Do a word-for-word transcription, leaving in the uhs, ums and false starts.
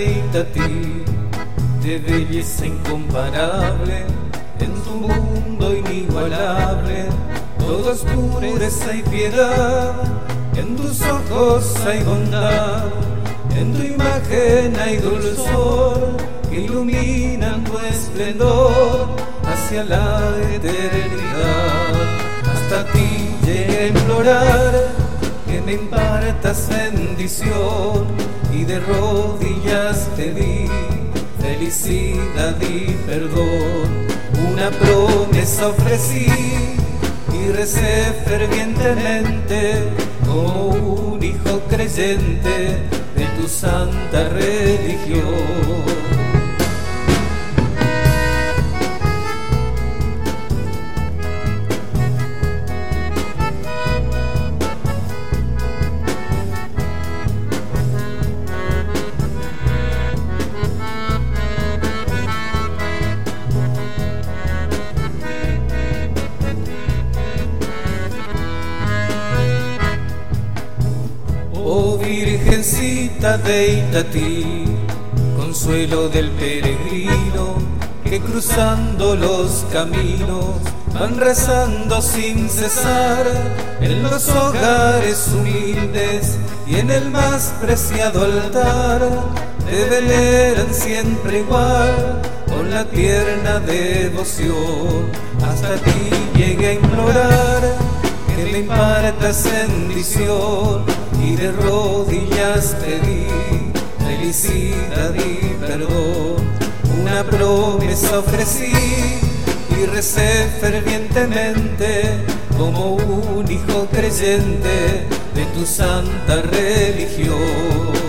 de Itatí, de belleza incomparable, en tu mundo inigualable, todo es pureza y piedad, en tus ojos hay bondad, en tu imagen hay dulzor, que iluminan tu esplendor hacia la eternidad. Hasta ti llegué a implorar que me impartas bendición, y de rodillas te di felicidad y perdón. Una promesa ofrecí y recé fervientemente como un hijo creyente de tu santa religión. Oh Virgencita de Itatí, consuelo del peregrino, que cruzando los caminos van rezando sin cesar, en los hogares humildes y en el más preciado altar, te veneran siempre igual, con la tierna devoción. Hasta ti llegué a implorar que me impartas bendición, y de rodillas te di felicidad y perdón. Una promesa ofrecí y recé fervientemente como un hijo creyente de tu santa religión.